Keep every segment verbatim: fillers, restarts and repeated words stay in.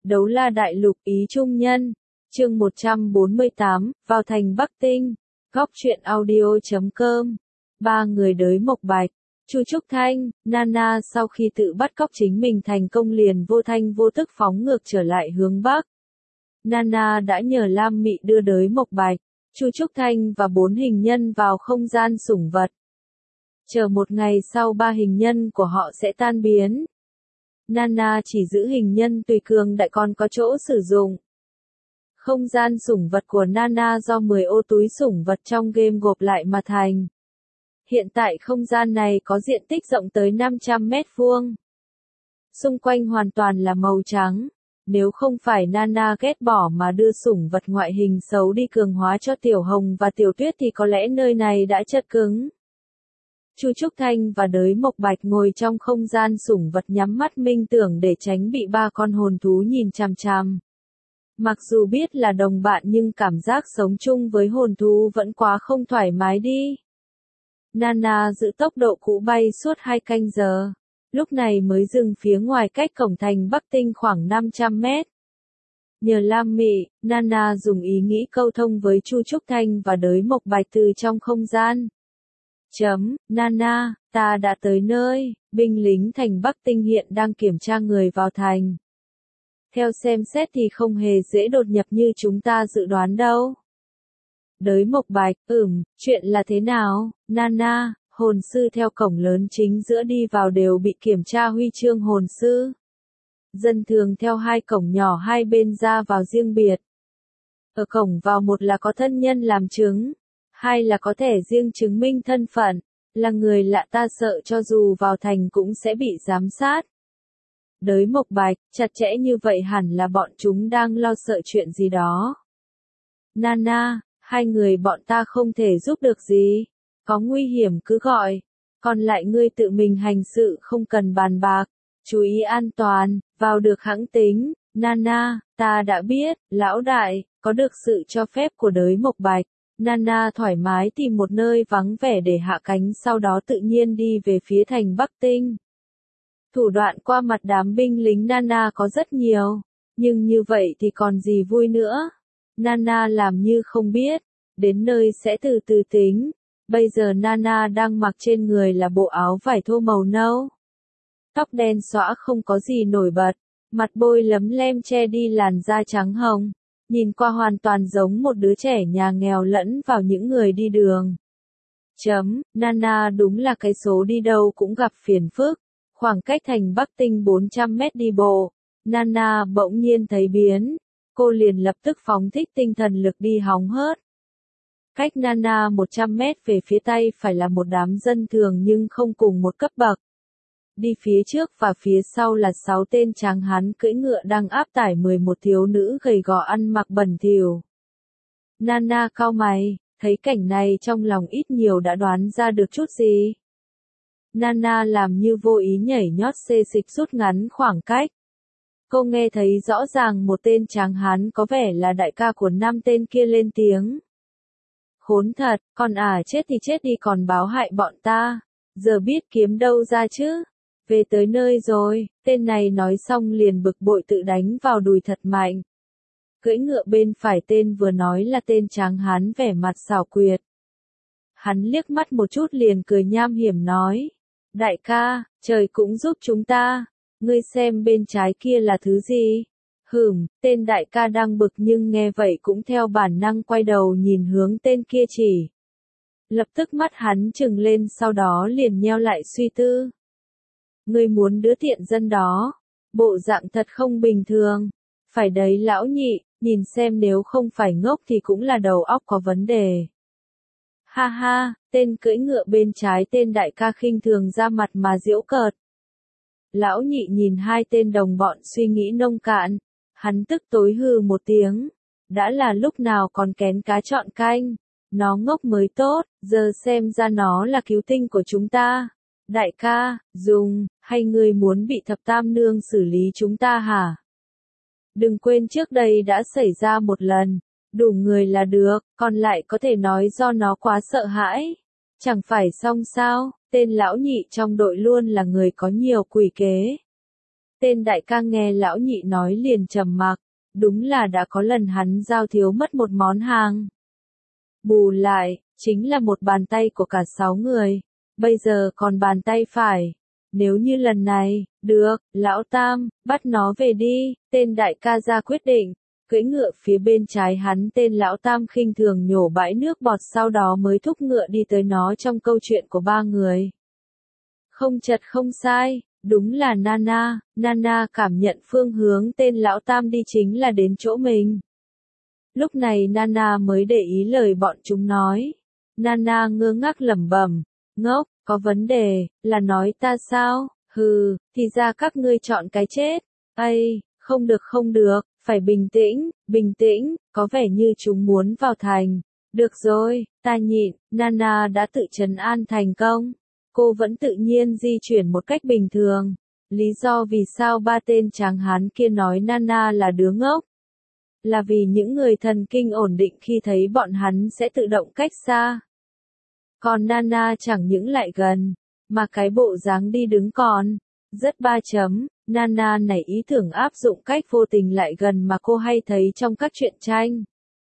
Đấu La Đại Lục Ý Trung Nhân, chương một trăm bốn mươi tám, vào thành Bắc Tinh, góc truyện audio chấm com. Ba người đới Mộc Bạch, Chu Trúc Thanh, Nana sau khi tự bắt cóc chính mình thành công liền vô thanh vô tức phóng ngược trở lại hướng Bắc. Nana đã nhờ Lam Mị đưa đới Mộc Bạch, Chu Trúc Thanh và bốn hình nhân vào không gian sủng vật. Chờ một ngày sau ba hình nhân của họ sẽ tan biến. Nana chỉ giữ hình nhân tùy cường đại còn có chỗ sử dụng. Không gian sủng vật của Nana do mười ô túi sủng vật trong game gộp lại mà thành. Hiện tại không gian này có diện tích rộng tới năm trăm mét vuông. Xung quanh hoàn toàn là màu trắng. Nếu không phải Nana ghét bỏ mà đưa sủng vật ngoại hình xấu đi cường hóa cho Tiểu Hồng và Tiểu Tuyết thì có lẽ nơi này đã chật cứng. Chu Trúc Thanh và đới Mộc Bạch ngồi trong không gian sủng vật nhắm mắt minh tưởng để tránh bị ba con hồn thú nhìn chằm chằm. Mặc dù biết là đồng bạn nhưng cảm giác sống chung với hồn thú vẫn quá không thoải mái đi. Nana giữ tốc độ cũ bay suốt hai canh giờ. Lúc này mới dừng phía ngoài cách cổng thành Bắc Tinh khoảng năm trăm mét. Nhờ Lam Mị, Nana dùng ý nghĩ câu thông với Chu Trúc Thanh và đới Mộc Bạch từ trong không gian. Chấm, Nana, ta đã tới nơi, binh lính thành Bắc Tinh hiện đang kiểm tra người vào thành. Theo xem xét thì không hề dễ đột nhập như chúng ta dự đoán đâu. Đới Mộc Bạch, ừm, chuyện là thế nào, Nana, hồn sư theo cổng lớn chính giữa đi vào đều bị kiểm tra huy chương hồn sư. Dân thường theo hai cổng nhỏ hai bên ra vào riêng biệt. Ở cổng vào một là có thân nhân làm chứng. Hai là có thể riêng chứng minh thân phận, là người lạ ta sợ cho dù vào thành cũng sẽ bị giám sát. Đới Mộc Bạch, chặt chẽ như vậy hẳn là bọn chúng đang lo sợ chuyện gì đó. Nana, hai người bọn ta không thể giúp được gì, có nguy hiểm cứ gọi, còn lại ngươi tự mình hành sự không cần bàn bạc, chú ý an toàn, vào được hãng tính. Nana, ta đã biết, lão đại, có được sự cho phép của đới Mộc Bạch. Nana thoải mái tìm một nơi vắng vẻ để hạ cánh sau đó tự nhiên đi về phía thành Bắc Tinh. Thủ đoạn qua mặt đám binh lính Nana có rất nhiều, nhưng như vậy thì còn gì vui nữa. Nana làm như không biết, đến nơi sẽ từ từ tính. Bây giờ Nana đang mặc trên người là bộ áo vải thô màu nâu. Tóc đen xõa không có gì nổi bật, mặt bôi lấm lem che đi làn da trắng hồng. Nhìn qua hoàn toàn giống một đứa trẻ nhà nghèo lẫn vào những người đi đường. Chấm, Nana đúng là cái số đi đâu cũng gặp phiền phức. Khoảng cách thành Bắc Tinh bốn trăm mét đi bộ, Nana bỗng nhiên thấy biến. Cô liền lập tức phóng thích tinh thần lực đi hóng hớt. Cách Nana một trăm mét về phía tay phải là một đám dân thường nhưng không cùng một cấp bậc. Đi phía trước và phía sau là sáu tên tráng hán cưỡi ngựa đang áp tải mười một thiếu nữ gầy gò ăn mặc bẩn thỉu. Nana cau mày, thấy cảnh này trong lòng ít nhiều đã đoán ra được chút gì. Nana làm như vô ý nhảy nhót xê dịch rút ngắn khoảng cách. Cô nghe thấy rõ ràng một tên tráng hán có vẻ là đại ca của năm tên kia lên tiếng. Khốn thật, còn à chết thì chết đi còn báo hại bọn ta, giờ biết kiếm đâu ra chứ. Về tới nơi rồi, tên này nói xong liền bực bội tự đánh vào đùi thật mạnh. Cưỡi ngựa bên phải tên vừa nói là tên tráng hán vẻ mặt xảo quyệt. Hắn liếc mắt một chút liền cười nham hiểm nói. Đại ca, trời cũng giúp chúng ta, ngươi xem bên trái kia là thứ gì? Hửm, tên đại ca đang bực nhưng nghe vậy cũng theo bản năng quay đầu nhìn hướng tên kia chỉ. Lập tức mắt hắn trừng lên sau đó liền nheo lại suy tư. Ngươi muốn đứa tiện dân đó, bộ dạng thật không bình thường. Phải đấy lão nhị, nhìn xem nếu không phải ngốc thì cũng là đầu óc có vấn đề. Ha ha, tên cưỡi ngựa bên trái tên đại ca khinh thường ra mặt mà giễu cợt. Lão nhị nhìn hai tên đồng bọn suy nghĩ nông cạn, hắn tức tối hừ một tiếng. Đã là lúc nào còn kén cá chọn canh, nó ngốc mới tốt, giờ xem ra nó là cứu tinh của chúng ta. Đại ca, dùng, hay ngươi muốn bị thập tam nương xử lý chúng ta hả? Đừng quên trước đây đã xảy ra một lần, đủ người là được, còn lại có thể nói do nó quá sợ hãi. Chẳng phải xong sao, tên lão nhị trong đội luôn là người có nhiều quỷ kế. Tên đại ca nghe lão nhị nói liền trầm mặc, đúng là đã có lần hắn giao thiếu mất một món hàng. Bù lại, chính là một bàn tay của cả sáu người, bây giờ còn bàn tay phải. Nếu như lần này, được, lão tam, bắt nó về đi, tên đại ca ra quyết định, cưỡi ngựa phía bên trái hắn tên lão tam khinh thường nhổ bãi nước bọt sau đó mới thúc ngựa đi tới nó trong câu chuyện của ba người. Không chật không sai, đúng là Nana, Nana cảm nhận phương hướng tên lão tam đi chính là đến chỗ mình. Lúc này Nana mới để ý lời bọn chúng nói. Nana ngơ ngác lẩm bẩm, ngốc, có vấn đề, là nói ta sao, hừ, thì ra các ngươi chọn cái chết, ây, không được không được, phải bình tĩnh, bình tĩnh, có vẻ như chúng muốn vào thành, được rồi, ta nhịn, Nana đã tự trấn an thành công, cô vẫn tự nhiên di chuyển một cách bình thường, lý do vì sao ba tên tráng hán kia nói Nana là đứa ngốc, là vì những người thần kinh ổn định khi thấy bọn hắn sẽ tự động cách xa. Còn Nana chẳng những lại gần, mà cái bộ dáng đi đứng còn rất ba chấm, Nana nảy ý tưởng áp dụng cách vô tình lại gần mà cô hay thấy trong các truyện tranh.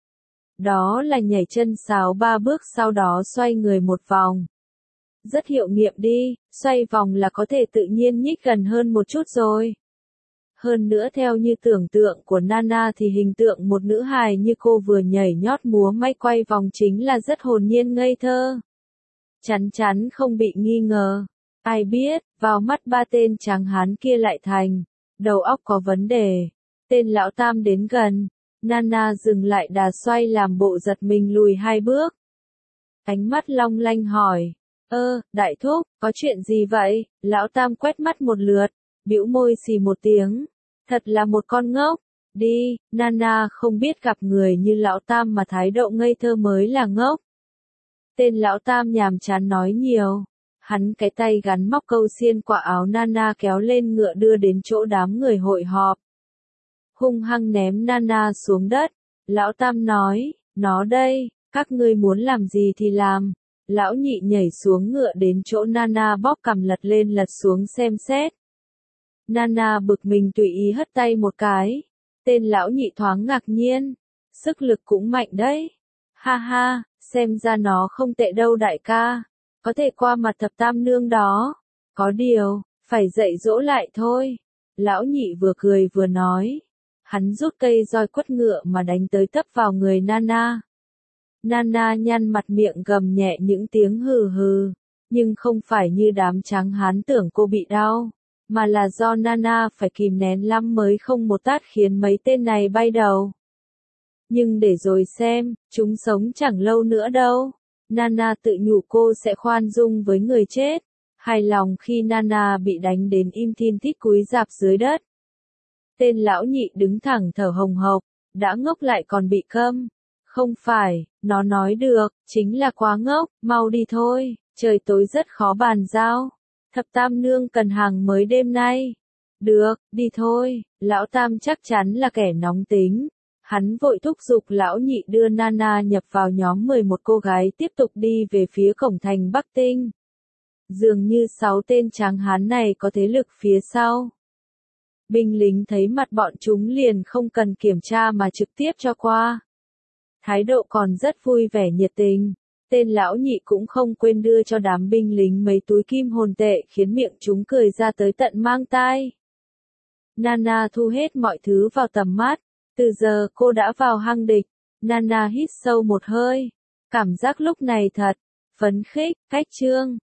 Đó là nhảy chân sáo ba bước sau đó xoay người một vòng. Rất hiệu nghiệm đi, xoay vòng là có thể tự nhiên nhích gần hơn một chút rồi. Hơn nữa theo như tưởng tượng của Nana thì hình tượng một nữ hài như cô vừa nhảy nhót múa may quay vòng chính là rất hồn nhiên ngây thơ. Chắn chắn không bị nghi ngờ. Ai biết, vào mắt ba tên tráng hán kia lại thành, đầu óc có vấn đề. Tên lão tam đến gần, Nana dừng lại đà xoay làm bộ giật mình lùi hai bước. Ánh mắt long lanh hỏi, ơ, đại thúc, có chuyện gì vậy? Lão tam quét mắt một lượt, bĩu môi xì một tiếng, thật là một con ngốc. Đi, Nana không biết gặp người như lão tam mà thái độ ngây thơ mới là ngốc. Tên lão tam nhàm chán nói nhiều. Hắn cái tay gắn móc câu xiên quả áo Nana kéo lên ngựa đưa đến chỗ đám người hội họp. Hung hăng ném Nana xuống đất. Lão tam nói, nó đây, các ngươi muốn làm gì thì làm. Lão nhị nhảy xuống ngựa đến chỗ Nana bóp cằm lật lên lật xuống xem xét. Nana bực mình tùy ý hất tay một cái. Tên lão nhị thoáng ngạc nhiên. Sức lực cũng mạnh đấy. Ha ha, xem ra nó không tệ đâu đại ca. Có thể qua mặt thập tam nương đó. Có điều, phải dạy dỗ lại thôi. Lão nhị vừa cười vừa nói. Hắn rút cây roi quất ngựa mà đánh tới tấp vào người Nana. Nana nhăn mặt miệng gầm nhẹ những tiếng hừ hừ. Nhưng không phải như đám tráng hán tưởng cô bị đau. Mà là do Nana phải kìm nén lắm mới không một tát khiến mấy tên này bay đầu. Nhưng để rồi xem, chúng sống chẳng lâu nữa đâu. Nana tự nhủ cô sẽ khoan dung với người chết. Hài lòng khi Nana bị đánh đến im thin thít cúi rạp dưới đất. Tên lão nhị đứng thẳng thở hồng hộc, đã ngốc lại còn bị câm. Không phải, nó nói được, chính là quá ngốc, mau đi thôi, trời tối rất khó bàn giao. Thập tam nương cần hàng mới đêm nay. Được, đi thôi, lão tam chắc chắn là kẻ nóng tính. Hắn vội thúc giục lão nhị đưa Nana nhập vào nhóm mười một cô gái tiếp tục đi về phía cổng thành Bắc Tinh. Dường như sáu tên tráng hán này có thế lực phía sau. Binh lính thấy mặt bọn chúng liền không cần kiểm tra mà trực tiếp cho qua. Thái độ còn rất vui vẻ nhiệt tình. Tên lão nhị cũng không quên đưa cho đám binh lính mấy túi kim hồn tệ khiến miệng chúng cười ra tới tận mang tai. Nana thu hết mọi thứ vào tầm mắt. Từ giờ cô đã vào hang địch. Nana hít sâu một hơi. Cảm giác lúc này thật phấn khích, cách chương.